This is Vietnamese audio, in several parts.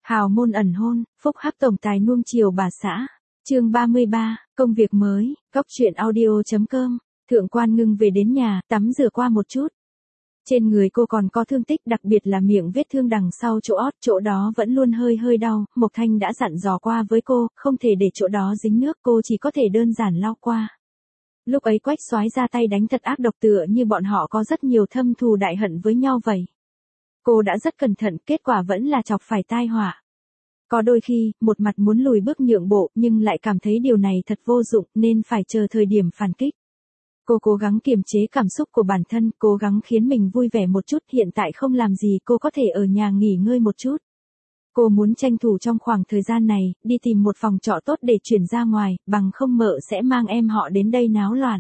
Hào môn ẩn hôn, phúc hắc tổng tài nuông chiều bà xã. Chương 33, công việc mới, Cóc truyện audio.com. Thượng Quan Ngưng về đến nhà, tắm rửa qua một chút. Trên người cô còn có thương tích, đặc biệt là miệng vết thương đằng sau chỗ ót, chỗ đó vẫn luôn hơi hơi đau. Mộc Thanh đã dặn dò qua với cô, không thể để chỗ đó dính nước, cô chỉ có thể đơn giản lau qua. Lúc ấy Quách Soái ra tay đánh thật ác độc, tựa như bọn họ có rất nhiều thâm thù đại hận với nhau vậy. Cô đã rất cẩn thận, kết quả vẫn là chọc phải tai họa. Có đôi khi, một mặt muốn lùi bước nhượng bộ nhưng lại cảm thấy điều này thật vô dụng nên phải chờ thời điểm phản kích. Cô cố gắng kiềm chế cảm xúc của bản thân, cố gắng khiến mình vui vẻ một chút, hiện tại không làm gì cô có thể ở nhà nghỉ ngơi một chút. Cô muốn tranh thủ trong khoảng thời gian này, đi tìm một phòng trọ tốt để chuyển ra ngoài, bằng không mợ sẽ mang em họ đến đây náo loạn.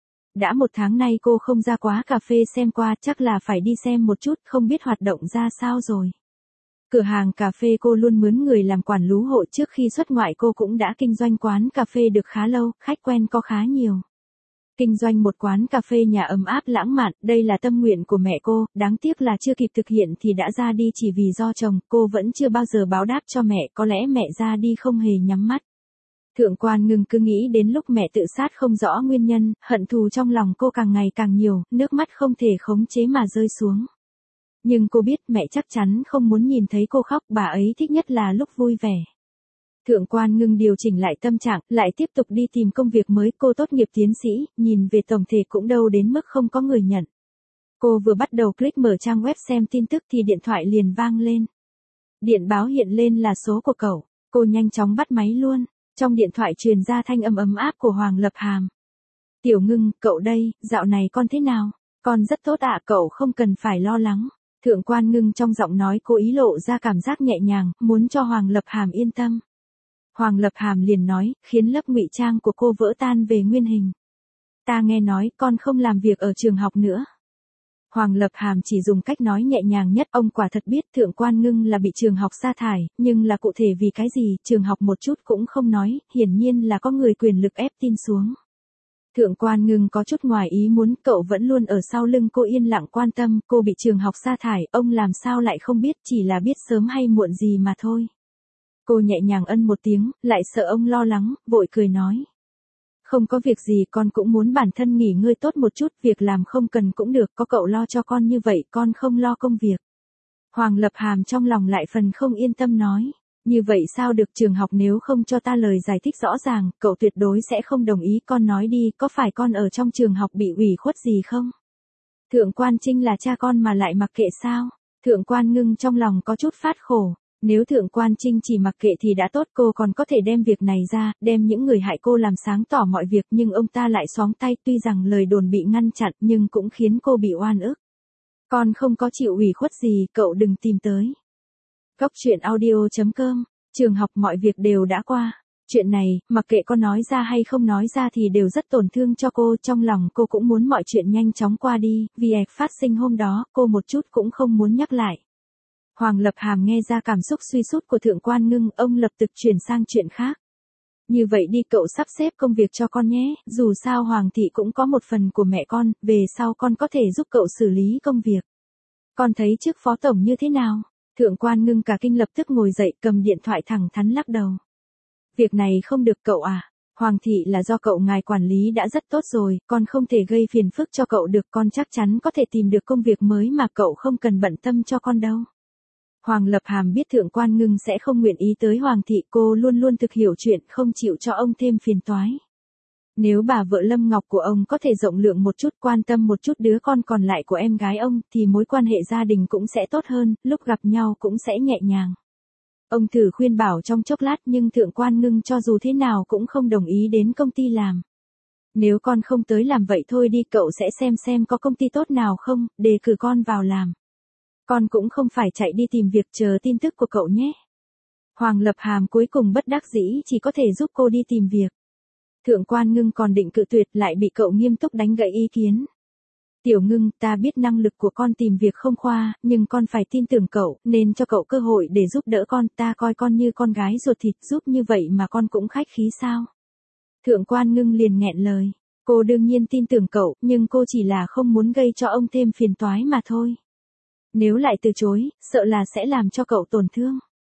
Đã một tháng nay cô không ra quá cà phê xem qua, chắc là phải đi xem một chút, không biết hoạt động ra sao rồi. Cửa hàng cà phê cô luôn mướn người làm quản lú hộ, trước khi xuất ngoại cô cũng đã kinh doanh quán cà phê được khá lâu, khách quen có khá nhiều. Kinh doanh một quán cà phê nhà ấm áp lãng mạn, đây là tâm nguyện của mẹ cô, đáng tiếc là chưa kịp thực hiện thì đã ra đi chỉ vì do chồng, cô vẫn chưa bao giờ báo đáp cho mẹ, có lẽ mẹ ra đi không hề nhắm mắt. Thượng Quan Ngưng cứ nghĩ đến lúc mẹ tự sát không rõ nguyên nhân, hận thù trong lòng cô càng ngày càng nhiều, nước mắt không thể khống chế mà rơi xuống. Nhưng cô biết mẹ chắc chắn không muốn nhìn thấy cô khóc, bà ấy thích nhất là lúc vui vẻ. Thượng Quan Ngưng điều chỉnh lại tâm trạng, lại tiếp tục đi tìm công việc mới, cô tốt nghiệp tiến sĩ, nhìn về tổng thể cũng đâu đến mức không có người nhận. Cô vừa bắt đầu click mở trang web xem tin tức thì điện thoại liền vang lên. Điện báo hiện lên là số của cậu, cô nhanh chóng bắt máy luôn, trong điện thoại truyền ra thanh âm ấm áp của Hoàng Lập Hàm. Tiểu Ngưng, cậu đây, dạo này con thế nào? Con rất tốt ạ, cậu không cần phải lo lắng. Thượng Quan Ngưng trong giọng nói cố ý lộ ra cảm giác nhẹ nhàng, muốn cho Hoàng Lập Hàm yên tâm. Hoàng Lập Hàm liền nói, khiến lớp ngụy trang của cô vỡ tan về nguyên hình. Ta nghe nói con không làm việc ở trường học nữa. Hoàng Lập Hàm chỉ dùng cách nói nhẹ nhàng nhất, ông quả thật biết Thượng Quan Ngưng là bị trường học sa thải, nhưng là cụ thể vì cái gì, trường học một chút cũng không nói, hiển nhiên là có người quyền lực ép tin xuống. Thượng Quan Ngưng có chút ngoài ý muốn, cậu vẫn luôn ở sau lưng cô yên lặng quan tâm, cô bị trường học sa thải, ông làm sao lại không biết, chỉ là biết sớm hay muộn gì mà thôi. Cô nhẹ nhàng ân một tiếng, lại sợ ông lo lắng, vội cười nói. Không có việc gì, con cũng muốn bản thân nghỉ ngơi tốt một chút, việc làm không cần cũng được, có cậu lo cho con như vậy, con không lo công việc. Hoàng Lập Hàm trong lòng lại phần không yên tâm nói. Như vậy sao được, trường học nếu không cho ta lời giải thích rõ ràng, cậu tuyệt đối sẽ không đồng ý, con nói đi, có phải con ở trong trường học bị ủy khuất gì không? Thượng Quan Trinh là cha con mà lại mặc kệ sao? Thượng Quan Ngưng trong lòng có chút phát khổ. Nếu Thượng Quan Trinh chỉ mặc kệ thì đã tốt, cô còn có thể đem việc này ra, đem những người hại cô làm sáng tỏ mọi việc, nhưng ông ta lại xoáng tay, tuy rằng lời đồn bị ngăn chặn nhưng cũng khiến cô bị oan ức. Con không có chịu ủy khuất gì, cậu đừng tìm tới. Cóc truyện audio.com, trường học mọi việc đều đã qua. Chuyện này, mặc kệ con nói ra hay không nói ra thì đều rất tổn thương cho cô, trong lòng cô cũng muốn mọi chuyện nhanh chóng qua đi, vì phát sinh hôm đó, cô một chút cũng không muốn nhắc lại. Hoàng Lập Hàm nghe ra cảm xúc suy sút của Thượng Quan Ngưng, ông lập tức chuyển sang chuyện khác. Như vậy đi, cậu sắp xếp công việc cho con nhé, dù sao Hoàng thị cũng có một phần của mẹ con, về sau con có thể giúp cậu xử lý công việc. Con thấy chức phó tổng như thế nào? Thượng Quan Ngưng cả kinh lập tức ngồi dậy, cầm điện thoại thẳng thắn lắc đầu. Việc này không được cậu à, Hoàng thị là do cậu ngài quản lý đã rất tốt rồi, con không thể gây phiền phức cho cậu được, con chắc chắn có thể tìm được công việc mới mà cậu không cần bận tâm cho con đâu. Hoàng Lập Hàm biết Thượng Quan Ngưng sẽ không nguyện ý tới Hoàng thị, cô luôn luôn thực hiểu chuyện, không chịu cho ông thêm phiền toái. Nếu bà vợ Lâm Ngọc của ông có thể rộng lượng một chút, quan tâm một chút đứa con còn lại của em gái ông, thì mối quan hệ gia đình cũng sẽ tốt hơn, lúc gặp nhau cũng sẽ nhẹ nhàng. Ông thử khuyên bảo trong chốc lát nhưng Thượng Quan Ngưng cho dù thế nào cũng không đồng ý đến công ty làm. Nếu con không tới làm vậy thôi đi, cậu sẽ xem có công ty tốt nào không, đề cử con vào làm. Con cũng không phải chạy đi tìm việc, chờ tin tức của cậu nhé. Hoàng Lập Hàm cuối cùng bất đắc dĩ chỉ có thể giúp cô đi tìm việc. Thượng Quan Ngưng còn định cự tuyệt lại bị cậu nghiêm túc đánh gãy ý kiến. Tiểu Ngưng, ta biết năng lực của con tìm việc không khoa, nhưng con phải tin tưởng cậu, nên cho cậu cơ hội để giúp đỡ con, ta coi con như con gái ruột thịt, giúp như vậy mà con cũng khách khí sao? Thượng Quan Ngưng liền nghẹn lời. Cô đương nhiên tin tưởng cậu, nhưng cô chỉ là không muốn gây cho ông thêm phiền toái mà thôi. Nếu lại từ chối, sợ là sẽ làm cho cậu tổn thương.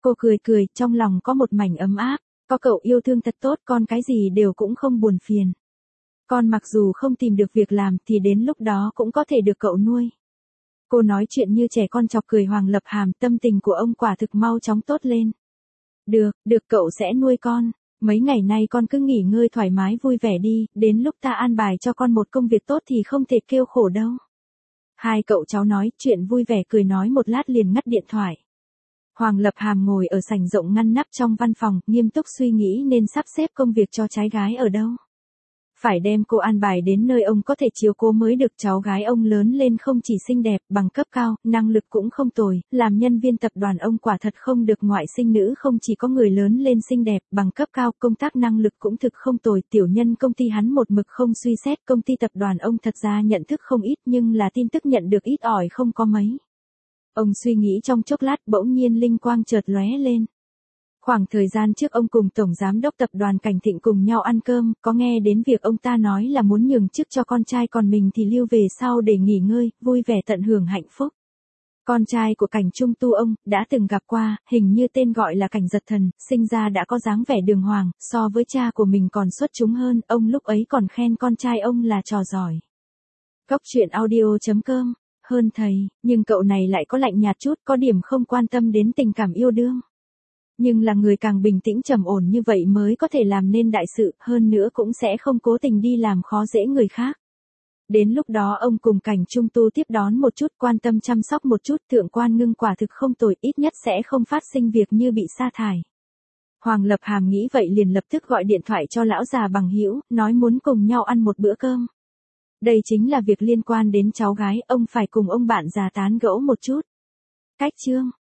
Cô cười cười, trong lòng có một mảnh ấm áp, có cậu yêu thương thật tốt, con cái gì đều cũng không buồn phiền. Con mặc dù không tìm được việc làm thì đến lúc đó cũng có thể được cậu nuôi. Cô nói chuyện như trẻ con chọc cười Hoàng Lập Hàm, tâm tình của ông quả thực mau chóng tốt lên. Được cậu sẽ nuôi con. Mấy ngày nay con cứ nghỉ ngơi thoải mái vui vẻ đi, đến lúc ta an bài cho con một công việc tốt thì không thể kêu khổ đâu. Hai cậu cháu nói chuyện vui vẻ cười nói một lát liền ngắt điện thoại. Hoàng Lập Hàm ngồi ở sảnh rộng ngăn nắp trong văn phòng, nghiêm túc suy nghĩ nên sắp xếp công việc cho trái gái ở đâu. Phải đem cô an bài đến nơi ông có thể chiếu cố mới được. Cháu gái ông lớn lên không chỉ xinh đẹp, bằng cấp cao, năng lực cũng không tồi, làm nhân viên tập đoàn ông quả thật không được ngoại sinh nữ không chỉ có người lớn lên xinh đẹp, bằng cấp cao, công tác năng lực cũng thực không tồi. Tiểu nhân công ty hắn một mực không suy xét, công ty tập đoàn ông thật ra nhận thức không ít nhưng là tin tức nhận được ít ỏi không có mấy. Ông suy nghĩ trong chốc lát bỗng nhiên linh quang chợt lóe lên. Khoảng thời gian trước ông cùng Tổng Giám đốc Tập đoàn Cảnh Thịnh cùng nhau ăn cơm, có nghe đến việc ông ta nói là muốn nhường chức cho con trai còn mình thì lưu về sau để nghỉ ngơi, vui vẻ tận hưởng hạnh phúc. Con trai của Cảnh Trung Tu ông đã từng gặp qua, hình như tên gọi là Cảnh Giật Thần, sinh ra đã có dáng vẻ đường hoàng, so với cha của mình còn xuất chúng hơn, ông lúc ấy còn khen con trai ông là trò giỏi. Cốc truyện audio.com, hơn thầy, nhưng cậu này lại có lạnh nhạt chút, có điểm không quan tâm đến tình cảm yêu đương. Nhưng là người càng bình tĩnh trầm ổn như vậy mới có thể làm nên đại sự, hơn nữa cũng sẽ không cố tình đi làm khó dễ người khác. Đến lúc đó ông cùng Cảnh Trung Tu tiếp đón một chút, quan tâm chăm sóc một chút, Thượng Quan Ngưng quả thực không tồi, ít nhất sẽ không phát sinh việc như bị sa thải. Hoàng Lập Hàm nghĩ vậy liền lập tức gọi điện thoại cho lão già bằng hữu, nói muốn cùng nhau ăn một bữa cơm. Đây chính là việc liên quan đến cháu gái, ông phải cùng ông bạn già tán gẫu một chút. Cách chương